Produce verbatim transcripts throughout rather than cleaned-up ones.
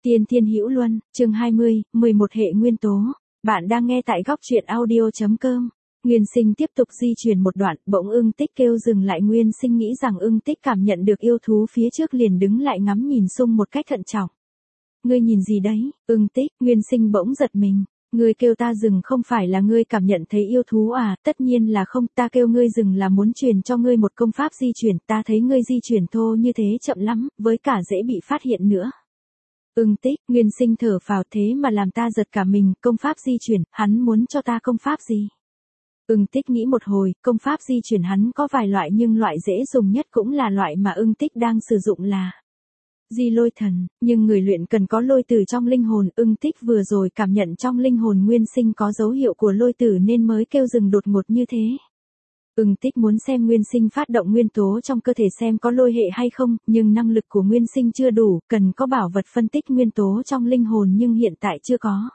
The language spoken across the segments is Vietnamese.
Tiên Thiên Hữu Luân, chương hai mươi, mười một hệ nguyên tố. Bạn đang nghe tại góc truyện audio chấm com. Nguyên Sinh tiếp tục di chuyển một đoạn, bỗng Ưng Tích kêu dừng lại. Nguyên Sinh nghĩ rằng Ưng Tích cảm nhận được yêu thú phía trước liền đứng lại ngắm nhìn xung một cách thận trọng. Ngươi nhìn gì đấy, Ưng Tích? Nguyên Sinh bỗng giật mình. Ngươi kêu ta dừng không phải là ngươi cảm nhận thấy yêu thú à? Tất nhiên là không, ta kêu ngươi dừng là muốn truyền cho ngươi một công pháp di chuyển, ta thấy ngươi di chuyển thô như thế chậm lắm, với cả dễ bị phát hiện nữa. Ưng Tích, Nguyên Sinh thở phào, thế mà làm ta giật cả mình. Công pháp di chuyển, hắn muốn cho ta công pháp gì? Ưng Tích nghĩ một hồi, công pháp di chuyển hắn có vài loại nhưng loại dễ dùng nhất cũng là loại mà Ưng Tích đang sử dụng là Di Lôi Thần, nhưng người luyện cần có lôi tử trong linh hồn. Ưng Tích vừa rồi cảm nhận trong linh hồn Nguyên Sinh có dấu hiệu của lôi tử nên mới kêu dừng đột ngột như thế. Ưng Tích muốn xem Nguyên Sinh phát động nguyên tố trong cơ thể xem có lôi hệ hay không, nhưng năng lực của Nguyên Sinh chưa đủ, cần có bảo vật phân tích nguyên tố trong linh hồn nhưng hiện tại chưa có.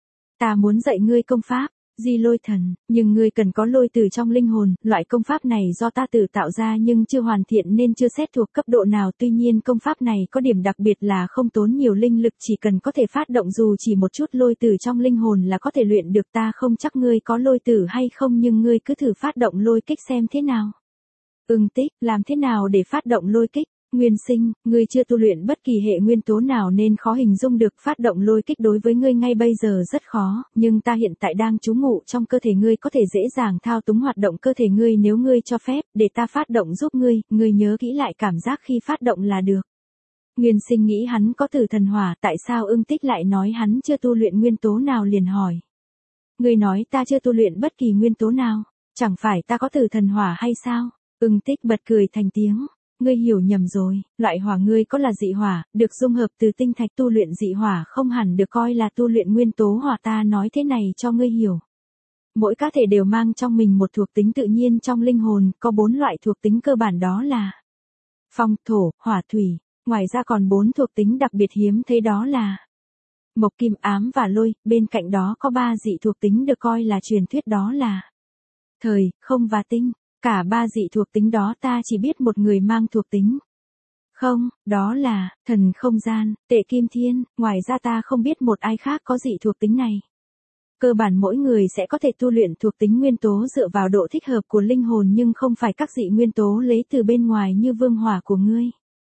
Ta muốn dạy ngươi công pháp Di Lôi Thần, nhưng ngươi cần có lôi tử trong linh hồn. Loại công pháp này do ta tự tạo ra nhưng chưa hoàn thiện nên chưa xét thuộc cấp độ nào. Tuy nhiên công pháp này có điểm đặc biệt là không tốn nhiều linh lực, chỉ cần có thể phát động dù chỉ một chút lôi tử trong linh hồn là có thể luyện được. Ta không chắc ngươi có lôi tử hay không nhưng ngươi cứ thử phát động lôi kích xem thế nào. Ưng Tích, làm thế nào để phát động lôi kích? Nguyên Sinh, ngươi chưa tu luyện bất kỳ hệ nguyên tố nào nên khó hình dung được. Phát động lôi kích đối với ngươi ngay bây giờ rất khó, nhưng ta hiện tại đang trú ngụ trong cơ thể ngươi, có thể dễ dàng thao túng hoạt động cơ thể ngươi nếu ngươi cho phép, để ta phát động giúp ngươi. Ngươi nhớ kỹ lại cảm giác khi phát động là được. Nguyên Sinh nghĩ hắn có tử thần hỏa, tại sao Ưng Tích lại nói hắn chưa tu luyện nguyên tố nào, liền hỏi. Ngươi nói ta chưa tu luyện bất kỳ nguyên tố nào, chẳng phải ta có tử thần hỏa hay sao? Ưng Tích bật cười thành tiếng. Ngươi hiểu nhầm rồi, loại hỏa ngươi có là dị hỏa, được dung hợp từ tinh thạch. Tu luyện dị hỏa không hẳn được coi là tu luyện nguyên tố hỏa. Ta nói thế này cho ngươi hiểu. Mỗi cá thể đều mang trong mình một thuộc tính tự nhiên trong linh hồn, có bốn loại thuộc tính cơ bản đó là phong, thổ, hỏa, thủy. Ngoài ra còn bốn thuộc tính đặc biệt hiếm thấy đó là mộc, kim, ám và lôi. Bên cạnh đó có ba dị thuộc tính được coi là truyền thuyết đó là thời, không và tinh. Cả ba dị thuộc tính đó ta chỉ biết một người mang thuộc tính không, đó là thần không gian, Tệ Kim Thiên. Ngoài ra ta không biết một ai khác có dị thuộc tính này. Cơ bản mỗi người sẽ có thể tu luyện thuộc tính nguyên tố dựa vào độ thích hợp của linh hồn, nhưng không phải các dị nguyên tố lấy từ bên ngoài như vương hỏa của ngươi.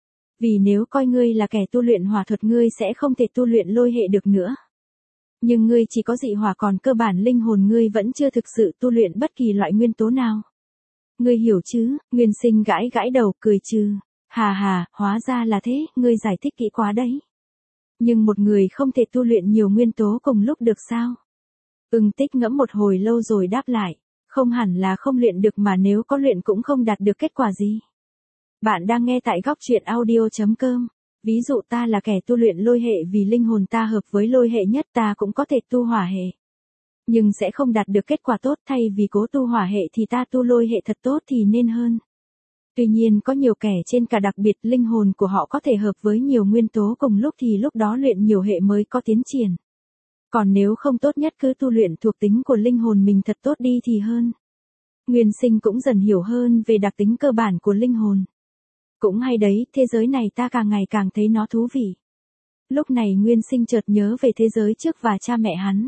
Vì nếu coi ngươi là kẻ tu luyện hỏa thuật ngươi sẽ không thể tu luyện lôi hệ được nữa. Nhưng ngươi chỉ có dị hỏa, còn cơ bản linh hồn ngươi vẫn chưa thực sự tu luyện bất kỳ loại nguyên tố nào. Ngươi hiểu chứ? Nguyên Sinh gãi gãi đầu, cười trừ. Hà hà, hóa ra là thế, ngươi giải thích kỹ quá đấy. Nhưng một người không thể tu luyện nhiều nguyên tố cùng lúc được sao? Ưng Tích ngẫm một hồi lâu rồi đáp lại. Không hẳn là không luyện được, mà nếu có luyện cũng không đạt được kết quả gì. Bạn đang nghe tại góc truyện audio chấm com. Ví dụ ta là kẻ tu luyện lôi hệ vì linh hồn ta hợp với lôi hệ nhất, ta cũng có thể tu hỏa hệ. Nhưng sẽ không đạt được kết quả tốt, thay vì cố tu hỏa hệ thì ta tu lôi hệ thật tốt thì nên hơn. Tuy nhiên có nhiều kẻ trên cả đặc biệt linh hồn của họ có thể hợp với nhiều nguyên tố cùng lúc thì lúc đó luyện nhiều hệ mới có tiến triển. Còn nếu không, tốt nhất cứ tu luyện thuộc tính của linh hồn mình thật tốt đi thì hơn. Nguyên Sinh cũng dần hiểu hơn về đặc tính cơ bản của linh hồn. Cũng hay đấy, thế giới này ta càng ngày càng thấy nó thú vị. Lúc này Nguyên Sinh chợt nhớ về thế giới trước và cha mẹ hắn.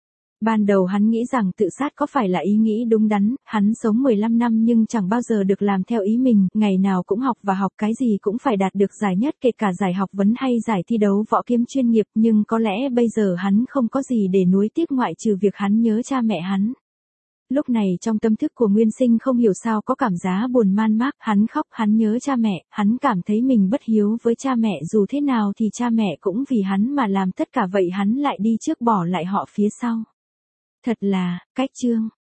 Ban đầu hắn nghĩ rằng tự sát có phải là ý nghĩ đúng đắn. Hắn sống mười lăm năm nhưng chẳng bao giờ được làm theo ý mình, ngày nào cũng học và học, cái gì cũng phải đạt được giải nhất, kể cả giải học vấn hay giải thi đấu võ kiếm chuyên nghiệp. Nhưng có lẽ bây giờ hắn không có gì để nuối tiếc ngoại trừ việc hắn nhớ cha mẹ hắn. Lúc này trong tâm thức của Nguyên Sinh không hiểu sao có cảm giác buồn man mác. Hắn khóc, hắn nhớ cha mẹ, hắn cảm thấy mình bất hiếu với cha mẹ. Dù thế nào thì cha mẹ cũng vì hắn mà làm tất cả, vậy hắn lại đi trước bỏ lại họ phía sau. Thật là, cách chương.